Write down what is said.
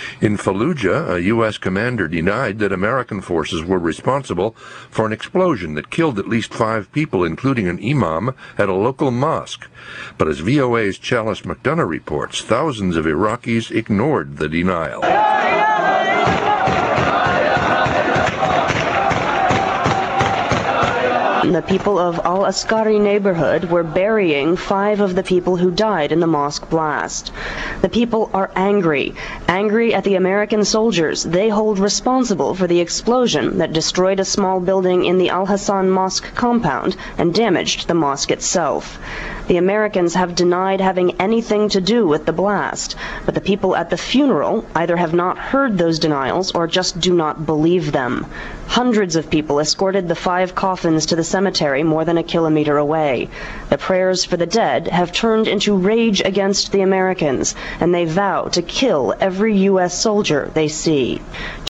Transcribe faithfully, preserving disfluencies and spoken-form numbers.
In Fallujah, a U S commander denied that American forces were responsible for an explosion that killed at least five people, including an imam, at a local mosque. But as V O A's Chalice McDonough reports, thousands of Iraqis ignored the denial. The people of Al-Askari neighborhood were burying five of the people who died in the mosque blast. The people are angry, angry at the American soldiers they hold responsible for the explosion that destroyed a small building in the Al-Hassan Mosque compound and damaged the mosque itself. The Americans have denied having anything to do with the blast, but the people at the funeral either have not heard those denials or just do not believe them. Hundreds of people escorted the five coffins to the cemetery more than a kilometer away. The prayers for the dead have turned into rage against the Americans, and they vow to kill every U S soldier they see.